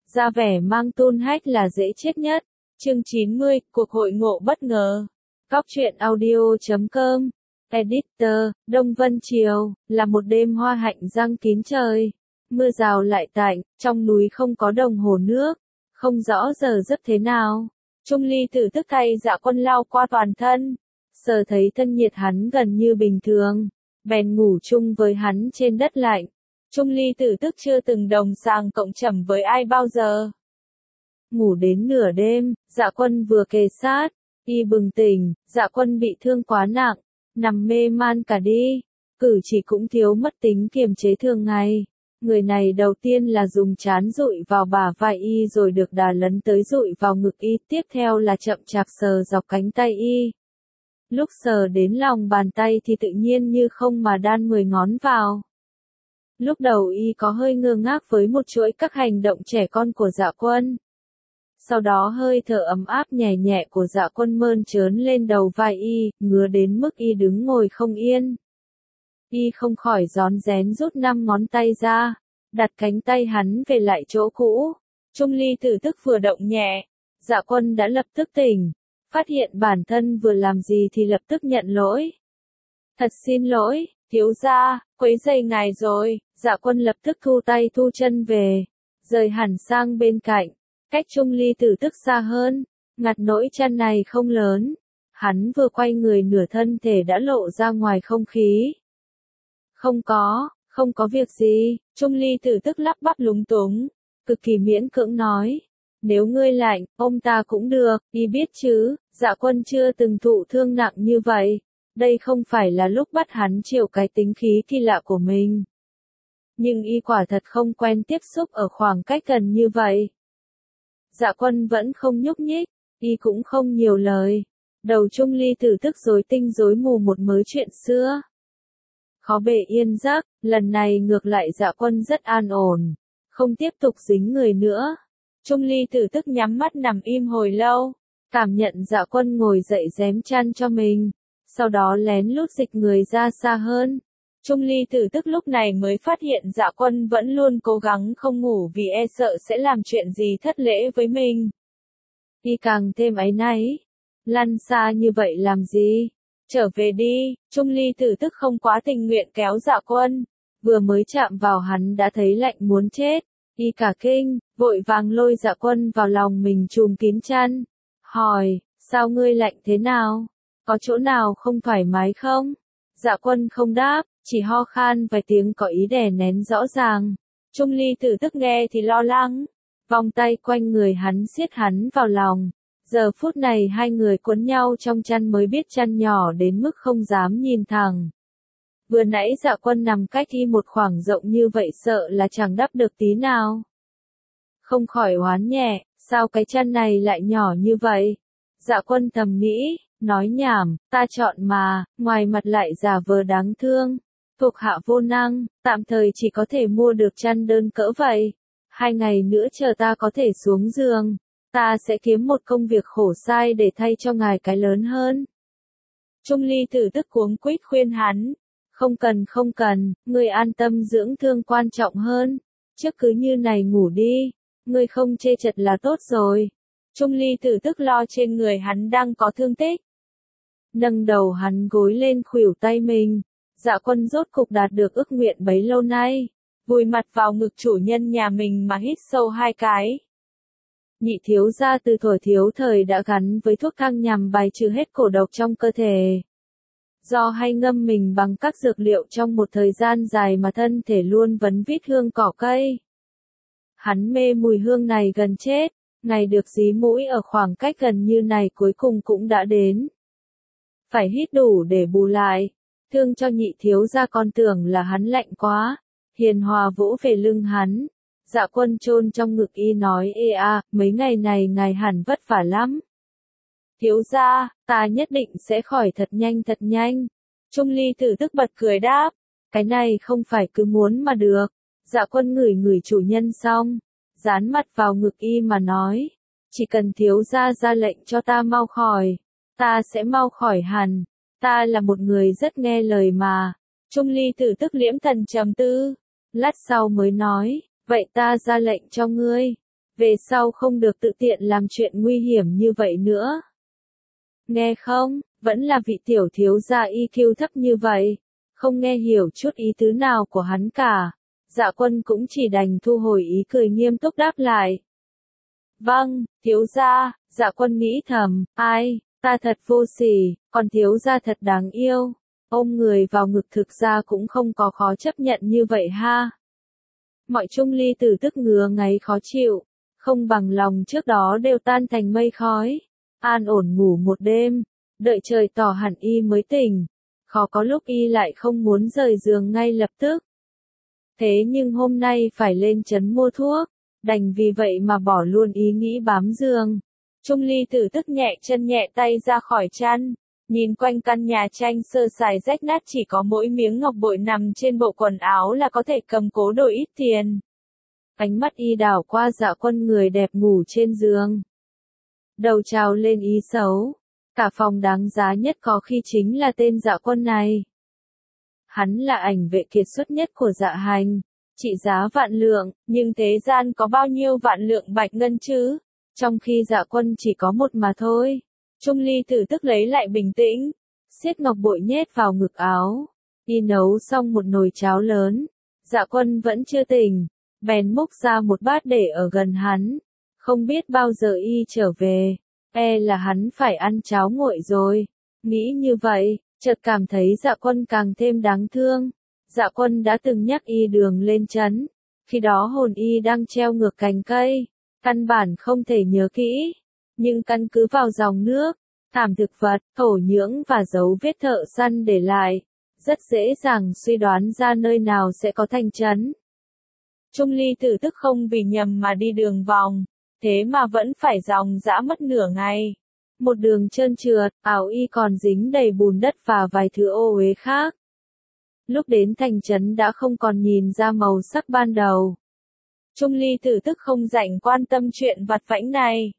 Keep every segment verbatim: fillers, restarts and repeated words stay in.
ra vẻ mang tôn hách là dễ chết nhất. Chương chín mươi, cuộc hội ngộ bất ngờ. Góc truyện audio chấm com. Editor, Đông Vân Triều, là một đêm hoa hạnh giăng kín trời. Mưa rào lại tạnh, trong núi không có đồng hồ nước, không rõ giờ giấc thế nào. Trung Ly Tử tức thay Dạ Quân lao qua toàn thân, sờ thấy thân nhiệt hắn gần như bình thường, bèn ngủ chung với hắn trên đất lạnh. Trung Ly Tử tức chưa từng đồng sàng cộng chẩm với ai bao giờ. Ngủ đến nửa đêm, Dạ Quân vừa kề sát, y bừng tỉnh. Dạ Quân bị thương quá nặng, nằm mê man cả đi, cử chỉ cũng thiếu mất tính kiềm chế thường ngày. Người này đầu tiên là dùng trán dụi vào bả vai y rồi được đà lấn tới dụi vào ngực y, tiếp theo là chậm chạp sờ dọc cánh tay y. Lúc sờ đến lòng bàn tay thì tự nhiên như không mà đan mười ngón vào. Lúc đầu y có hơi ngơ ngác với một chuỗi các hành động trẻ con của Dạ Quân. Sau đó hơi thở ấm áp nhẹ nhẹ của Dạ Quân mơn trớn lên đầu vai y, ngứa đến mức y đứng ngồi không yên. Y không khỏi rón rén rút năm ngón tay ra, đặt cánh tay hắn về lại chỗ cũ. Trung Ly Tử tức vừa động nhẹ, Dạ Quân đã lập tức tỉnh, phát hiện bản thân vừa làm gì thì lập tức nhận lỗi. Thật xin lỗi, thiếu gia, quấy rầy ngài rồi. Dạ Quân lập tức thu tay thu chân về, rời hẳn sang bên cạnh, cách Trung Ly Tử tức xa hơn, ngặt nỗi chân này không lớn. Hắn vừa quay người nửa thân thể đã lộ ra ngoài không khí. Không có, không có việc gì. Trung Ly Tử tức lắp bắp lúng túng, cực kỳ miễn cưỡng nói. Nếu ngươi lạnh, ôm ta cũng được, y biết chứ, Dạ Quân chưa từng thụ thương nặng như vậy. Đây không phải là lúc bắt hắn chịu cái tính khí kỳ lạ của mình. Nhưng y quả thật không quen tiếp xúc ở khoảng cách gần như vậy. Dạ Quân vẫn không nhúc nhích, y cũng không nhiều lời. Đầu Trung Ly Tử tức rối tinh rối mù một mớ chuyện xưa. Khó bề yên giấc, lần này ngược lại Dạ Quân rất an ổn, không tiếp tục dính người nữa. Trung Ly Tử tức nhắm mắt nằm im hồi lâu, cảm nhận Dạ Quân ngồi dậy rém chăn cho mình, sau đó lén lút dịch người ra xa hơn. Trung Ly Tử tức lúc này mới phát hiện Dạ Quân vẫn luôn cố gắng không ngủ vì e sợ sẽ làm chuyện gì thất lễ với mình. Y càng thêm áy náy, lăn xa như vậy làm gì? Trở về đi. Trung Ly Tử tức không quá tình nguyện kéo Dạ Quân, vừa mới chạm vào hắn đã thấy lạnh muốn chết, y cả kinh, vội vàng lôi Dạ Quân vào lòng mình trùm kín chăn, hỏi, sao ngươi lạnh thế nào? Có chỗ nào không thoải mái không? Dạ Quân không đáp, chỉ ho khan vài tiếng có ý đè nén rõ ràng. Trung Ly Tử tức nghe thì lo lắng, vòng tay quanh người hắn siết hắn vào lòng. Giờ phút này hai người cuốn nhau trong chăn mới biết chăn nhỏ đến mức không dám nhìn thẳng. Vừa nãy Dạ Quân nằm cách y một khoảng rộng như vậy sợ là chẳng đắp được tí nào. Không khỏi oán nhẹ, sao cái chăn này lại nhỏ như vậy? Dạ Quân thầm nghĩ, nói nhảm, ta chọn mà, ngoài mặt lại giả vờ đáng thương. Thuộc hạ vô năng, tạm thời chỉ có thể mua được chăn đơn cỡ vậy. Hai ngày nữa chờ ta có thể xuống giường, ta sẽ kiếm một công việc khổ sai để thay cho ngài cái lớn hơn. Trung Ly Tử tức cuống quýt khuyên hắn, không cần không cần, ngươi an tâm dưỡng thương quan trọng hơn, trước cứ như này ngủ đi, ngươi không chê chật là tốt rồi. Trung Ly Tử tức lo trên người hắn đang có thương tích, nâng đầu hắn gối lên khuỷu tay mình. Dạ Quân rốt cục đạt được ước nguyện bấy lâu nay, vùi mặt vào ngực chủ nhân nhà mình mà hít sâu hai cái. Nhị thiếu gia từ thuở thiếu thời đã gắn với thuốc thang nhằm bài trừ hết cổ độc trong cơ thể. Do hay ngâm mình bằng các dược liệu trong một thời gian dài mà thân thể luôn vấn vít hương cỏ cây. Hắn mê mùi hương này gần chết, ngày được dí mũi ở khoảng cách gần như này cuối cùng cũng đã đến. Phải hít đủ để bù lại. Thương cho nhị thiếu gia con tưởng là hắn lạnh quá, hiền hòa vỗ về lưng hắn. Dạ Quân chôn trong ngực y nói ê a, mấy ngày này ngài hẳn vất vả lắm. Thiếu gia, ta nhất định sẽ khỏi thật nhanh thật nhanh. Trung Ly Tử tức bật cười đáp, cái này không phải cứ muốn mà được. Dạ Quân ngửi ngửi chủ nhân xong, dán mặt vào ngực y mà nói, chỉ cần thiếu gia ra lệnh cho ta mau khỏi, ta sẽ mau khỏi hẳn. Ta là một người rất nghe lời mà. Trung Ly Tử tức liễm thần trầm tư, lát sau mới nói, vậy ta ra lệnh cho ngươi. Về sau không được tự tiện làm chuyện nguy hiểm như vậy nữa. Nghe không, vẫn là vị tiểu thiếu gia i kiu thấp như vậy, không nghe hiểu chút ý tứ nào của hắn cả. Dạ Quân cũng chỉ đành thu hồi ý cười nghiêm túc đáp lại. Vâng, thiếu gia, Dạ Quân nghĩ thầm, ai, ta thật vô sỉ, còn thiếu gia thật đáng yêu. Ôm người vào ngực thực ra cũng không có khó chấp nhận như vậy ha. Mọi chung ly tử tức ngứa ngáy khó chịu, không bằng lòng trước đó đều tan thành mây khói. An ổn ngủ một đêm, đợi trời tỏ hẳn y mới tỉnh. Khó có lúc y lại không muốn rời giường ngay lập tức. Thế nhưng hôm nay phải lên trấn mua thuốc, đành vì vậy mà bỏ luôn ý nghĩ bám giường. Chung ly tử tức nhẹ chân nhẹ tay ra khỏi chăn, nhìn quanh căn nhà tranh sơ sài rách nát chỉ có mỗi miếng ngọc bội nằm trên bộ quần áo là có thể cầm cố đổi ít tiền. Ánh mắt y đảo qua Dạ Quân người đẹp ngủ trên giường. Đầu trào lên ý xấu, cả phòng đáng giá nhất có khi chính là tên Dạ Quân này. Hắn là ảnh vệ kiệt xuất nhất của Dạ Hành, trị giá vạn lượng, nhưng thế gian có bao nhiêu vạn lượng bạch ngân chứ, trong khi Dạ Quân chỉ có một mà thôi. Chung ly tử tức lấy lại bình tĩnh, siết ngọc bội nhét vào ngực áo, y nấu xong một nồi cháo lớn. Dạ Quân vẫn chưa tỉnh, bèn múc ra một bát để ở gần hắn, không biết bao giờ y trở về, e là hắn phải ăn cháo nguội rồi. Nghĩ như vậy, chợt cảm thấy Dạ Quân càng thêm đáng thương. Dạ Quân đã từng nhắc y đường lên trấn, khi đó hồn y đang treo ngược cành cây, căn bản không thể nhớ kỹ, nhưng căn cứ vào dòng nước, thảm thực vật, thổ nhưỡng và dấu vết thợ săn để lại, rất dễ dàng suy đoán ra nơi nào sẽ có thành trấn. Chung ly tử tức không vì nhầm mà đi đường vòng, thế mà vẫn phải dòng dã mất nửa ngày. Một đường trơn trượt, áo y còn dính đầy bùn đất và vài thứ ô uế khác. Lúc đến thành trấn đã không còn nhìn ra màu sắc ban đầu. Chung ly tử tức không rảnh quan tâm chuyện vặt vãnh này.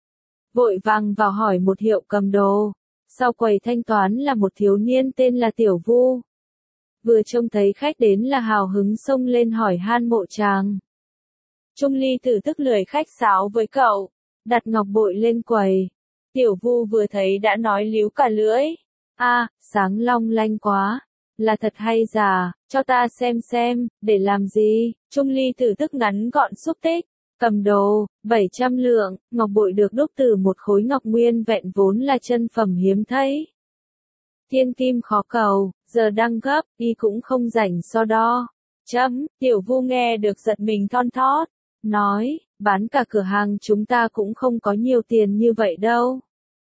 Vội vàng vào hỏi một hiệu cầm đồ. Sau quầy thanh toán là một thiếu niên tên là Tiểu Vu. Vừa trông thấy khách đến là hào hứng xông lên hỏi han mộ chàng. Chung ly tử tức lười khách sáo với cậu, đặt ngọc bội lên quầy. Tiểu Vu vừa thấy đã nói líu cả lưỡi. A, à, sáng long lanh quá, là thật hay giả, cho ta xem xem, để làm gì? Chung ly tử tức ngắn gọn xúc tích. Cầm đồ, bảy trăm lượng, ngọc bội được đúc từ một khối ngọc nguyên vẹn vốn là chân phẩm hiếm thấy. Thiên kim khó cầu, giờ đang gấp, y cũng không rảnh so đo. Chấm, Tiểu Vu nghe được giật mình thon thót, nói, bán cả cửa hàng chúng ta cũng không có nhiều tiền như vậy đâu.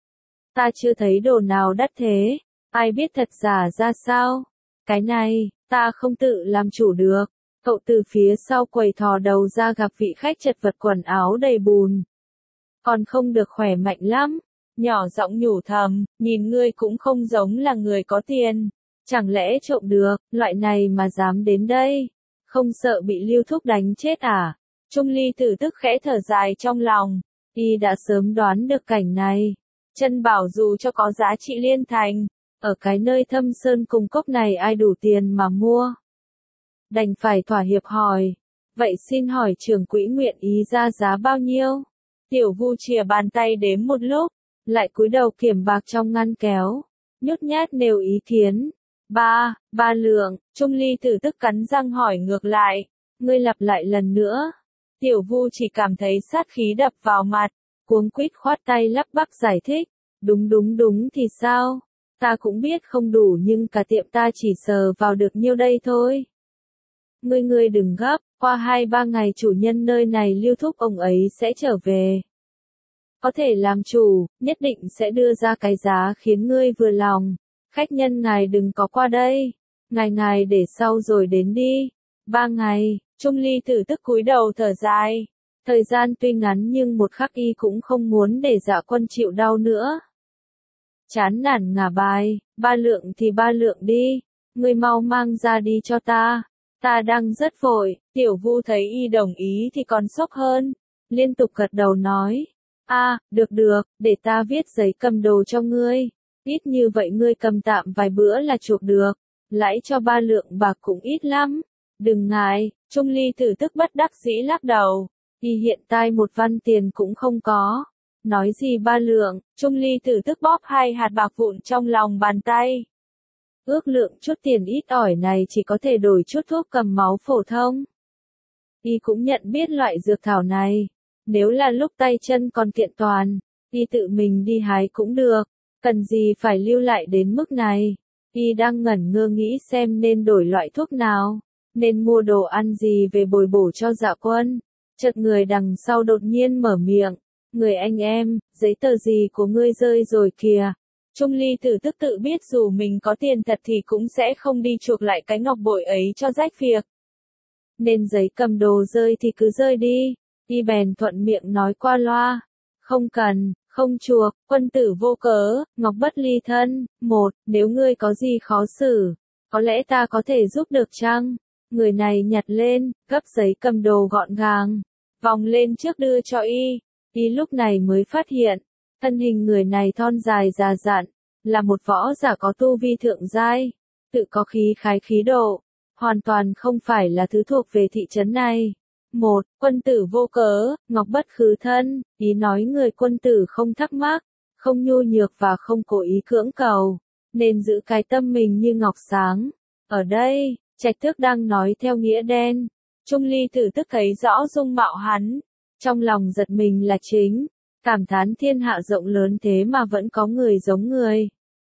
Ta chưa thấy đồ nào đắt thế, ai biết thật giả ra sao? Cái này, ta không tự làm chủ được. Cậu từ phía sau quầy thò đầu ra gặp vị khách chật vật quần áo đầy bùn. Còn không được khỏe mạnh lắm. Nhỏ giọng nhủ thầm, nhìn ngươi cũng không giống là người có tiền. Chẳng lẽ trộm được, loại này mà dám đến đây? Không sợ bị Lưu Thúc đánh chết à? Chung ly tử tức khẽ thở dài trong lòng. Y đã sớm đoán được cảnh này. Chân bảo dù cho có giá trị liên thành, ở cái nơi thâm sơn cùng cốc này ai đủ tiền mà mua. Đành phải thỏa hiệp hỏi. Vậy xin hỏi trưởng quỹ nguyện ý ra giá bao nhiêu? Tiểu Vu chìa bàn tay đếm một lúc, lại cúi đầu kiểm bạc trong ngăn kéo, nhút nhát nêu ý kiến. Ba, ba lượng, Chung ly tử tức cắn răng hỏi ngược lại. Ngươi lặp lại lần nữa. Tiểu Vu chỉ cảm thấy sát khí đập vào mặt, cuống quýt khoát tay lắp bắp giải thích. Đúng đúng đúng thì sao? Ta cũng biết không đủ nhưng cả tiệm ta chỉ sờ vào được nhiêu đây thôi. Ngươi ngươi đừng gấp, qua hai ba ngày chủ nhân nơi này Lưu Thúc ông ấy sẽ trở về. Có thể làm chủ, nhất định sẽ đưa ra cái giá khiến ngươi vừa lòng. Khách nhân ngài đừng có qua đây. Ngài ngài để sau rồi đến đi. Ba ngày, Chung ly tử tức cúi đầu thở dài. Thời gian tuy ngắn nhưng một khắc y cũng không muốn để Dạ Quân chịu đau nữa. Chán nản ngả bài, ba lượng thì ba lượng đi. Ngươi mau mang ra đi cho ta. Ta đang rất vội. Tiểu Vu thấy y đồng ý thì còn sốc hơn. Liên tục gật đầu nói. A, à, được được, để ta viết giấy cầm đồ cho ngươi. Ít như vậy ngươi cầm tạm vài bữa là chuộc được. Lãi cho ba lượng bạc cũng ít lắm. Đừng ngại, Chung ly tử tức bất đắc dĩ lắc đầu. Y hiện tại một văn tiền cũng không có. Nói gì ba lượng, Trung Ly Tử tức bóp hai hạt bạc vụn trong lòng bàn tay. Ước lượng chút tiền ít ỏi này chỉ có thể đổi chút thuốc cầm máu phổ thông. Y cũng nhận biết loại dược thảo này. Nếu là lúc tay chân còn kiện toàn, Y tự mình đi hái cũng được. Cần gì phải lưu lại đến mức này. Y đang ngẩn ngơ nghĩ xem nên đổi loại thuốc nào. Nên mua đồ ăn gì về bồi bổ cho Dạ Quân. Chợt người đằng sau đột nhiên mở miệng. Người anh em, giấy tờ gì của ngươi rơi rồi kìa. Trung Ly Tử tức tự biết dù mình có tiền thật thì cũng sẽ không đi chuộc lại cái ngọc bội ấy cho rách việc. Nên giấy cầm đồ rơi thì cứ rơi đi. Y bèn thuận miệng nói qua loa. Không cần, không chuộc, quân tử vô cớ, ngọc bất ly thân. Một, nếu ngươi có gì khó xử, có lẽ ta có thể giúp được chăng? Người này nhặt lên, gấp giấy cầm đồ gọn gàng, vòng lên trước đưa cho Y. Y lúc này mới phát hiện, thân hình người này thon dài già dặn, là một võ giả có tu vi thượng giai, tự có khí khái khí độ, hoàn toàn không phải là thứ thuộc về thị trấn này. Một, quân tử vô cớ, ngọc bất khứ thân, ý nói người quân tử không thắc mắc, không nhu nhược và không cố ý cưỡng cầu, nên giữ cái tâm mình như ngọc sáng. Ở đây, Trạch Tước đang nói theo nghĩa đen. Trung Ly Tử tức thấy rõ dung mạo hắn, trong lòng giật mình là chính, cảm thán thiên hạ rộng lớn thế mà vẫn có người giống người.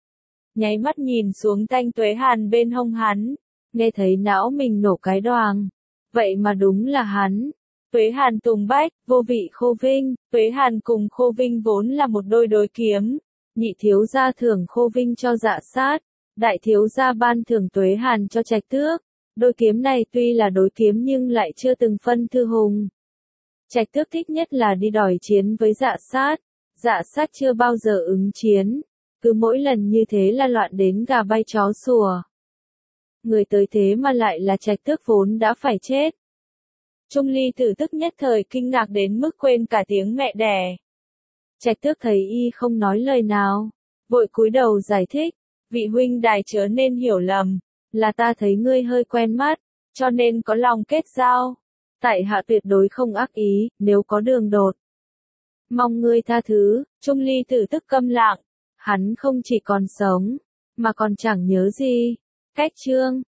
Nháy mắt nhìn xuống Thanh Tuế Hàn bên hông hắn, nghe thấy não mình nổ cái đoàng. Vậy mà đúng là hắn. Tuế Hàn Tùng Bách, vô vị Khô Vinh, Tuế Hàn cùng Khô Vinh vốn là một đôi đối kiếm. Nhị thiếu gia thưởng Khô Vinh cho Dạ Sát, đại thiếu gia ban thưởng Tuế Hàn cho Trạch Tước. Đôi kiếm này tuy là đối kiếm nhưng lại chưa từng phân thư hùng. Trạch Tước thích nhất là đi đòi chiến với Dạ Sát. Dạ Sát chưa bao giờ ứng chiến, cứ mỗi lần như thế là loạn đến gà bay chó sủa. Người tới thế mà lại là Trạch Tước vốn đã phải chết. Trung Ly Tử tức nhất thời kinh ngạc đến mức quên cả tiếng mẹ đẻ. Trạch Tước thấy Y không nói lời nào, vội cúi đầu giải thích, vị huynh đài chớ nên hiểu lầm, là ta thấy ngươi hơi quen mắt, cho nên có lòng kết giao. Tại hạ tuyệt đối không ác ý, nếu có đường đột, mong ngươi tha thứ. Trung Ly Tử tức câm lặng, hắn không chỉ còn sống, mà còn chẳng nhớ gì. Cách chương